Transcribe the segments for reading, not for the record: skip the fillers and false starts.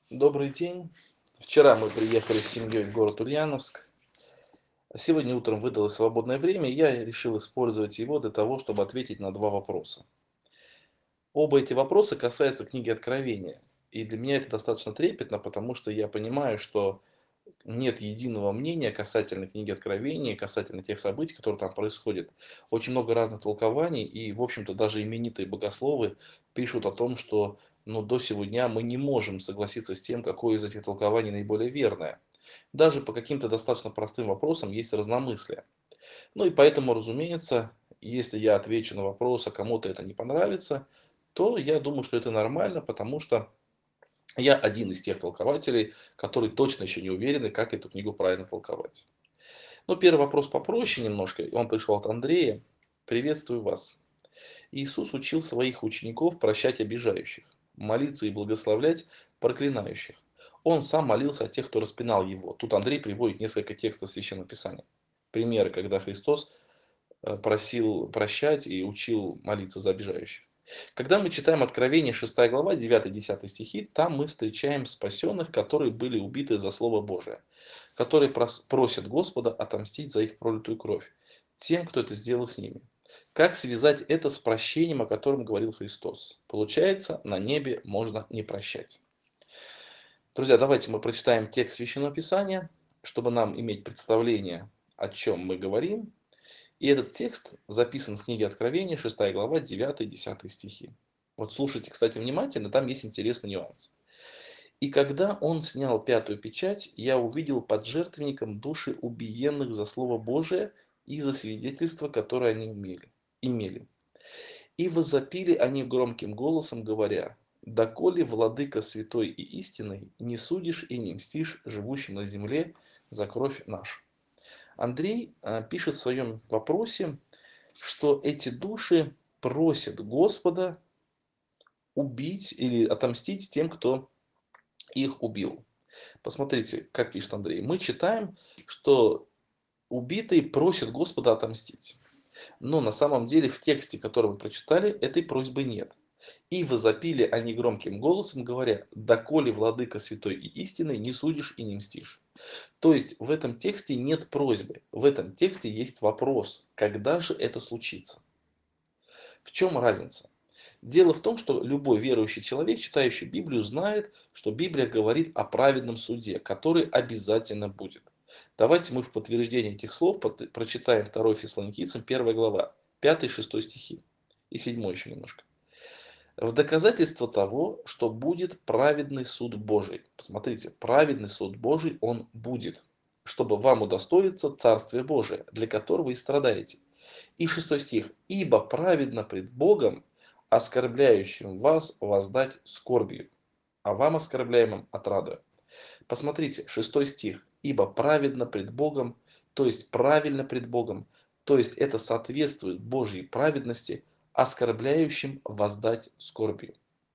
Добрый день. Вчера мы приехали с семьей в город Ульяновск. Сегодня утром выдалось свободное время, и я решил использовать его для того, чтобы ответить на два вопроса. Оба эти вопроса касаются книги Откровения. И для меня это достаточно трепетно, потому что я понимаю, что нет единого мнения касательно книги Откровения, касательно тех событий, которые там происходят. Очень много разных толкований, и, в общем-то, даже именитые богословы пишут о том, что до сего дня мы не можем согласиться с тем, какое из этих толкований наиболее верное. Даже по каким-то достаточно простым вопросам есть разномыслие. Ну и поэтому, разумеется, если я отвечу на вопрос, а кому-то это не понравится, то я думаю, что это нормально, потому что я один из тех толкователей, которые точно еще не уверены, как эту книгу правильно толковать. Ну, первый вопрос попроще немножко. Он пришел от Андрея. Приветствую вас. Иисус учил своих учеников прощать обижающих, молиться и благословлять проклинающих. Он сам молился о тех, кто распинал его. Тут Андрей приводит несколько текстов Священного Писания. Примеры, когда Христос просил прощать и учил молиться за обижающих. Когда мы читаем Откровение 6 глава, 9-10 стихи, там мы встречаем спасенных, которые были убиты за Слово Божие, которые просят Господа отомстить за их пролитую кровь, тем, кто это сделал с ними. Как связать это с прощением, о котором говорил Христос? Получается, на небе можно не прощать. Друзья, давайте мы прочитаем текст Священного Писания, чтобы нам иметь представление, о чем мы говорим. И этот текст записан в книге Откровения, 6 глава, 9-10 стихи. Вот слушайте, кстати, внимательно, там есть интересный нюанс. «И когда он снял пятую печать, я увидел под жертвенником души убиенных за Слово Божие и за свидетельство, которое они имели. И возопили они громким голосом, говоря: доколе, владыка святой и истинный, не судишь и не мстишь живущим на земле за кровь нашу». Андрей пишет в своем вопросе, что эти души просят Господа убить или отомстить тем, кто их убил. Посмотрите, как пишет Андрей. Мы читаем, что убитые просят Господа отомстить. Но на самом деле в тексте, который мы прочитали, этой просьбы нет. И возопили они громким голосом, говоря: доколе, владыка святой и истинный, не судишь и не мстишь. То есть в этом тексте нет просьбы, в этом тексте есть вопрос, когда же это случится. В чем разница? Дело в том, что любой верующий человек, читающий Библию, знает, что Библия говорит о праведном суде, который обязательно будет. Давайте мы в подтверждение этих слов прочитаем 2 Фессалоникийцам 1 глава, 5-6 стихи и 7 еще немножко. В доказательство того, что будет праведный суд Божий. Посмотрите, праведный суд Божий, он будет, чтобы вам удостоиться Царствия Божия, для которого и страдаете. И 6 стих. «Ибо праведно пред Богом, оскорбляющим вас воздать скорбью, а вам, оскорбляемым, отрадою». Посмотрите, 6 стих. «Ибо праведно пред Богом», то есть правильно пред Богом, то есть это соответствует Божьей праведности, оскорбляющим воздать скорбью.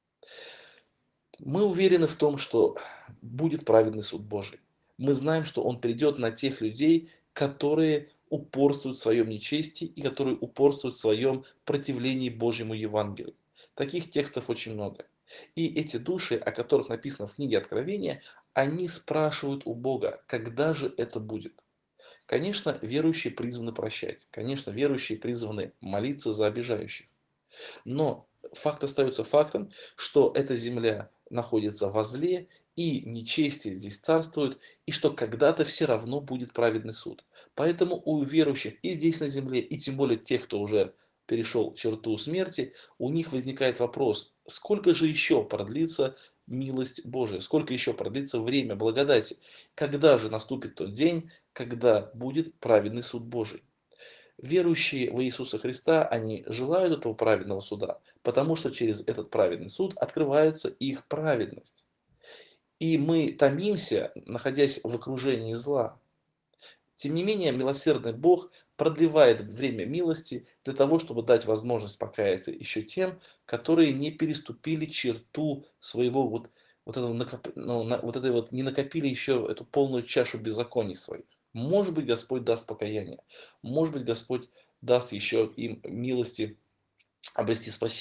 Мы уверены в том, что будет праведный суд Божий. Мы знаем, что Он придет на тех людей, которые упорствуют в своем нечестии и которые упорствуют в своем противлении Божьему Евангелию. Таких текстов очень много. И эти души, о которых написано в книге Откровения, они спрашивают у Бога, когда же это будет. Конечно, верующие призваны прощать. Конечно, верующие призваны молиться за обижающих. Но факт остается фактом, что эта земля находится во зле, и нечестие здесь царствует, и что когда-то все равно будет праведный суд. Поэтому у верующих и здесь на земле, и тем более тех, кто уже перешел черту смерти, у них возникает вопрос: сколько же еще продлится милость Божия, сколько еще продлится время благодати, когда же наступит тот день, когда будет праведный суд Божий. Верующие в Иисуса Христа, они желают этого праведного суда, потому что через этот праведный суд открывается их праведность. И мы томимся, находясь в окружении зла. Тем не менее, милосердный Бог продлевает время милости для того, чтобы дать возможность покаяться еще тем, которые не переступили черту своего этого вот этой вот, не накопили еще эту полную чашу беззаконий своих. Может быть, Господь даст покаяние. Может быть, Господь даст еще им милости обрести спасение.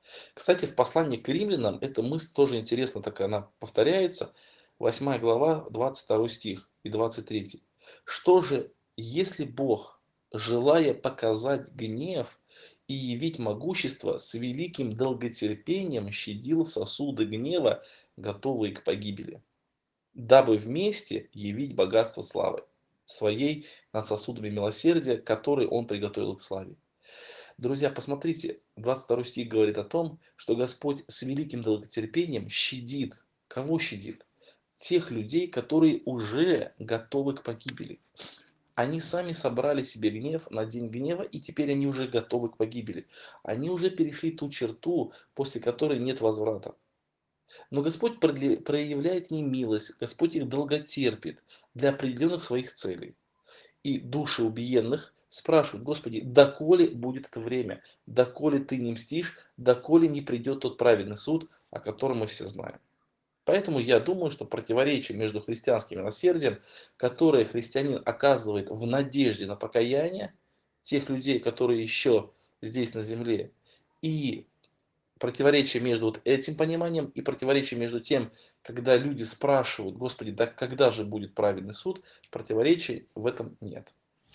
Кстати, в послании к римлянам эта мысль тоже интересно, так она повторяется. 8 глава, 22 стих и 23. Что же, если Бог, желая показать гнев и явить могущество, с великим долготерпением щадил сосуды гнева, готовые к погибели, дабы вместе явить богатство славы своей над сосудами милосердия, которые Он приготовил к славе. Друзья, посмотрите, 22 стих говорит о том, что Господь с великим долготерпением щадит. Кого щадит? Тех людей, которые уже готовы к погибели. Они сами собрали себе гнев на день гнева, и теперь они уже готовы к погибели. Они уже перешли ту черту, после которой нет возврата. Но Господь проявляет не милость, Господь их долготерпит для определенных своих целей. И души убиенных спрашивают: Господи, доколе будет это время? Доколе ты не мстишь? Доколе не придет тот праведный суд, о котором мы все знаем? Поэтому я думаю, что противоречие между христианским милосердием, которое христианин оказывает в надежде на покаяние тех людей, которые еще здесь на земле, и противоречие между вот этим пониманием и противоречие между тем, когда люди спрашивают: Господи, да когда же будет праведный суд, противоречий в этом нет.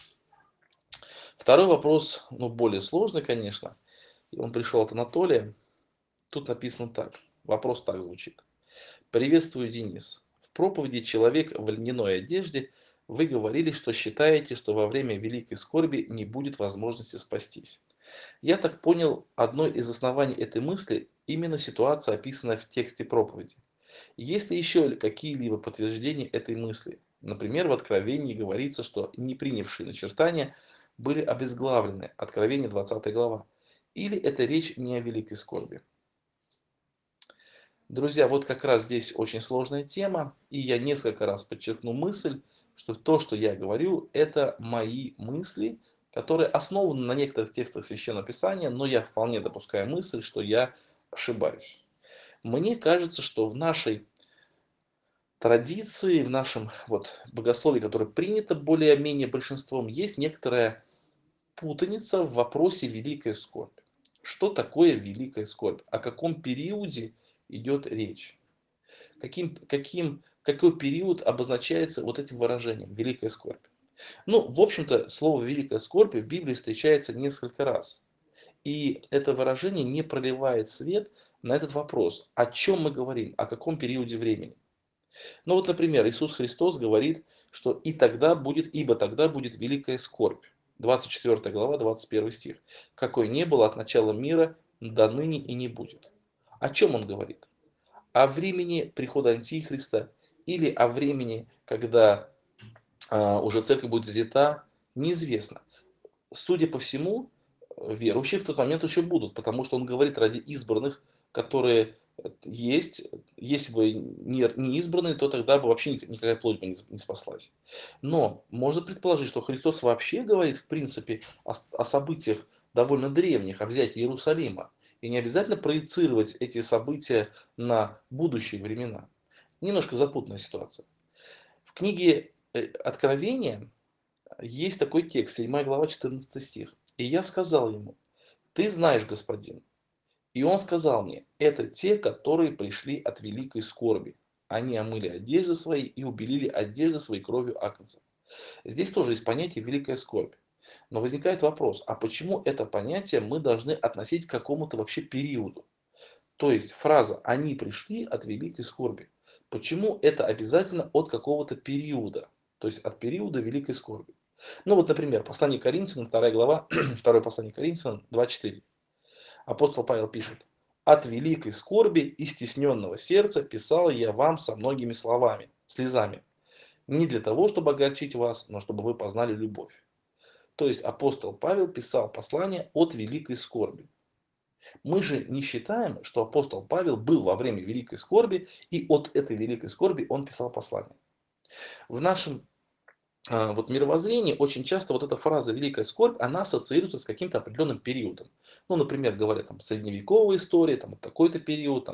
Второй вопрос, ну, более сложный, конечно. И он пришел от Анатолия. Тут написано так. Вопрос так звучит. Приветствую, Денис. В проповеди «Человек в льняной одежде» вы говорили, что считаете, что во время великой скорби не будет возможности спастись. Я так понял, одной из оснований этой мысли именно ситуация, описанная в тексте проповеди. Есть ли еще какие-либо подтверждения этой мысли? Например, в Откровении говорится, что не принявшие начертания были обезглавлены. Откровение 20 глава. Или это речь не о великой скорби? Друзья, вот как раз здесь очень сложная тема. И я несколько раз подчеркну мысль, что то, что я говорю, это мои мысли, которые основаны на некоторых текстах Священного Писания, но я вполне допускаю мысль, что я ошибаюсь. Мне кажется, что в нашей традиции, в нашем вот богословии, которое принято более-менее большинством, есть некоторая путаница в вопросе великая скорбь. Что такое великая скорбь? О каком периоде идет речь? Какой период обозначается вот этим выражением великая скорбь? Ну, в общем-то, слово великая скорбь в Библии встречается несколько раз. И это выражение не проливает свет на этот вопрос. О чем мы говорим? О каком периоде времени? Ну вот, например, Иисус Христос говорит, что ибо тогда будет великая скорбь. 24 глава, 21 стих. Какой не было от начала мира, до ныне и не будет. О чем он говорит? О времени прихода Антихриста или о времени, когда уже церковь будет взята, неизвестно. Судя по всему, верующие в тот момент еще будут, потому что он говорит ради избранных, которые есть. Если бы не избранные, то тогда бы вообще никакая плоть бы не спаслась. Но можно предположить, что Христос вообще говорит, в принципе, о событиях довольно древних, о взятии Иерусалима. И не обязательно проецировать эти события на будущие времена. Немножко запутанная ситуация. В книге Откровения есть такой текст, 7 глава, 14 стих. «И я сказал ему: ты знаешь, господин». И он сказал мне: это те, которые пришли от великой скорби. Они омыли одежды свои и убелили одежды своей кровью агнца. Здесь тоже есть понятие великая скорбь. Но возникает вопрос, а почему это понятие мы должны относить к какому-то вообще периоду? То есть фраза «они пришли от великой скорби». Почему это обязательно от какого-то периода? То есть от периода великой скорби. Ну вот, например, послание Коринфянам, 2 глава, 2 послание Коринфянам, 2:4. Апостол Павел пишет: «От великой скорби и стесненного сердца писал я вам со многими словами, слезами, не для того, чтобы огорчить вас, но чтобы вы познали любовь». То есть апостол Павел писал послание от великой скорби. Мы же не считаем, что апостол Павел был во время великой скорби, и от этой великой скорби он писал послание. В нашем вот мировоззрении очень часто вот эта фраза «великая скорбь», она ассоциируется с каким-то определенным периодом. Ну, например, говорят там средневековая история, там такой-то период,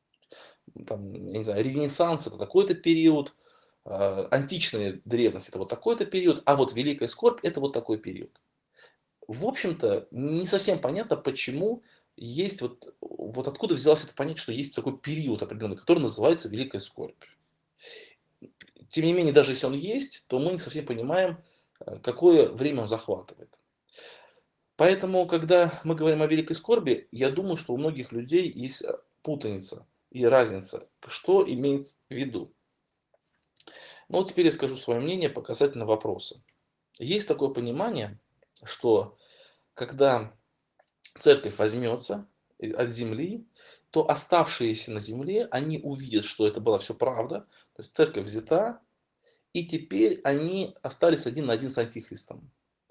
я не знаю, Ренессанс это такой-то период, античная древность это вот такой-то период, а вот Великая скорбь это вот такой период. В общем-то, не совсем понятно, почему есть вот откуда взялось это понятие, что есть такой период определенный, который называется Великая скорбь. Тем не менее, даже если он есть, то мы не совсем понимаем, какое время он захватывает. Поэтому, когда мы говорим о великой скорби, я думаю, что у многих людей есть путаница и разница, что имеется в виду. Ну вот теперь я скажу свое мнение по касательно вопроса. Есть такое понимание, что когда церковь возьмется от земли, то оставшиеся на земле, они увидят, что это была все правда. То есть церковь взята, и теперь они остались один на один с Антихристом.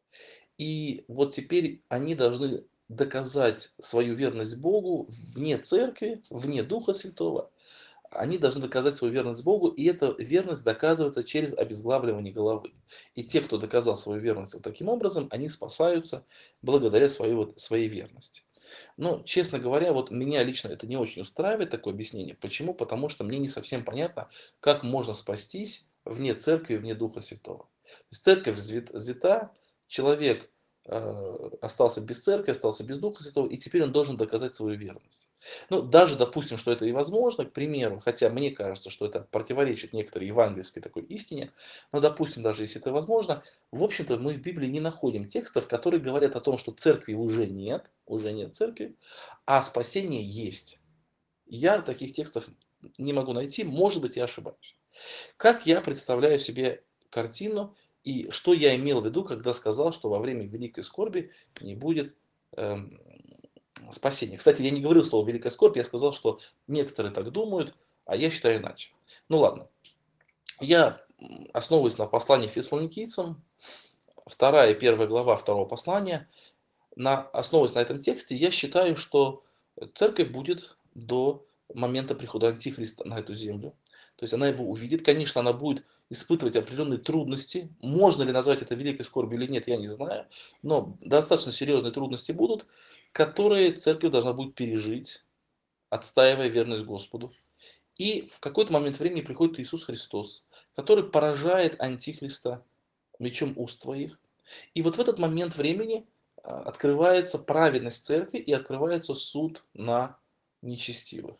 И вот теперь они должны доказать свою верность Богу вне церкви, вне Духа Святого. Они должны доказать свою верность Богу, и эта верность доказывается через обезглавливание головы. И те, кто доказал свою верность вот таким образом, они спасаются благодаря своей верности. Но, честно говоря, вот меня лично это не очень устраивает, такое объяснение. Почему? Потому что мне не совсем понятно, как можно спастись вне церкви, вне Духа Святого. То есть церковь взята, человек остался без церкви, остался без Духа Святого, и теперь он должен доказать свою верность. Ну, даже допустим, что это и возможно, к примеру, хотя мне кажется, что это противоречит некоторой евангельской такой истине, но допустим, даже если это возможно, в общем-то мы в Библии не находим текстов, которые говорят о том, что церкви уже нет церкви, а спасение есть. Я таких текстов не могу найти, может быть, я ошибаюсь. Как я представляю себе картину и что я имел в виду, когда сказал, что во время великой скорби не будет эм, спасения. Кстати, я не говорил слово великая скорбь, я сказал, что некоторые так думают, а я считаю иначе. Ну ладно, я основываюсь на послании фессалоникийцам, 2 и 1 глава 2 послания. Основываясь на этом тексте, я считаю, что церковь будет до момента прихода Антихриста на эту землю. То есть она его увидит. Конечно, она будет испытывать определенные трудности. Можно ли назвать это великой скорбью или нет, я не знаю. Но достаточно серьезные трудности будут, которые церковь должна будет пережить, отстаивая верность Господу. И в какой-то момент времени приходит Иисус Христос, который поражает Антихриста мечом уст своих. И вот в этот момент времени открывается праведность церкви и открывается суд на нечестивых.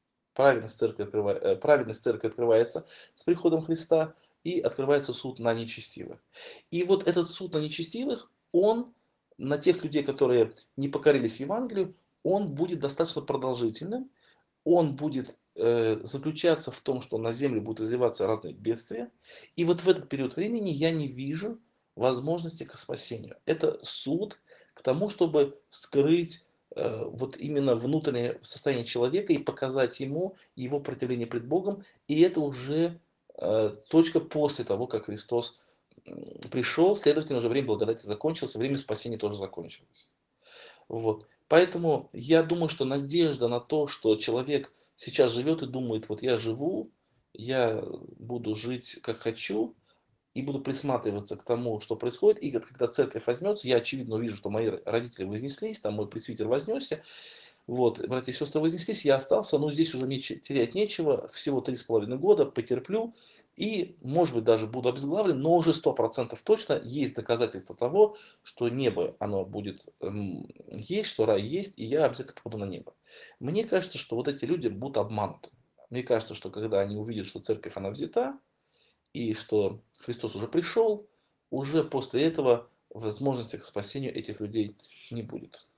Праведность церкви открывается с приходом Христа и открывается суд на нечестивых. И вот этот суд на нечестивых, он на тех людей, которые не покорились Евангелию, он будет достаточно продолжительным, он будет заключаться в том, что на землю будут изливаться разные бедствия. И вот в этот период времени я не вижу возможности к спасению. Это суд к тому, чтобы вскрыть вот именно внутреннее состояние человека и показать ему его противление пред Богом. И это уже точка после того, как Христос пришел, следовательно, уже время благодати закончилось, время спасения тоже закончилось. Вот. Поэтому я думаю, что надежда на то, что человек сейчас живет и думает, вот я живу, я буду жить как хочу, и буду присматриваться к тому, что происходит. И когда церковь возьмется, я очевидно увижу, что мои родители вознеслись, там мой пресвитер вознесся, вот, братья и сестры вознеслись, я остался, но здесь уже мне терять нечего, всего 3,5 года, потерплю, и, может быть, даже буду обезглавлен, но уже 100% точно есть доказательства того, что небо, оно будет есть, что рай есть, и я обязательно попаду на небо. Мне кажется, что вот эти люди будут обмануты. Мне кажется, что когда они увидят, что церковь, она взята, и что Христос уже пришел, уже после этого возможности к спасению этих людей не будет.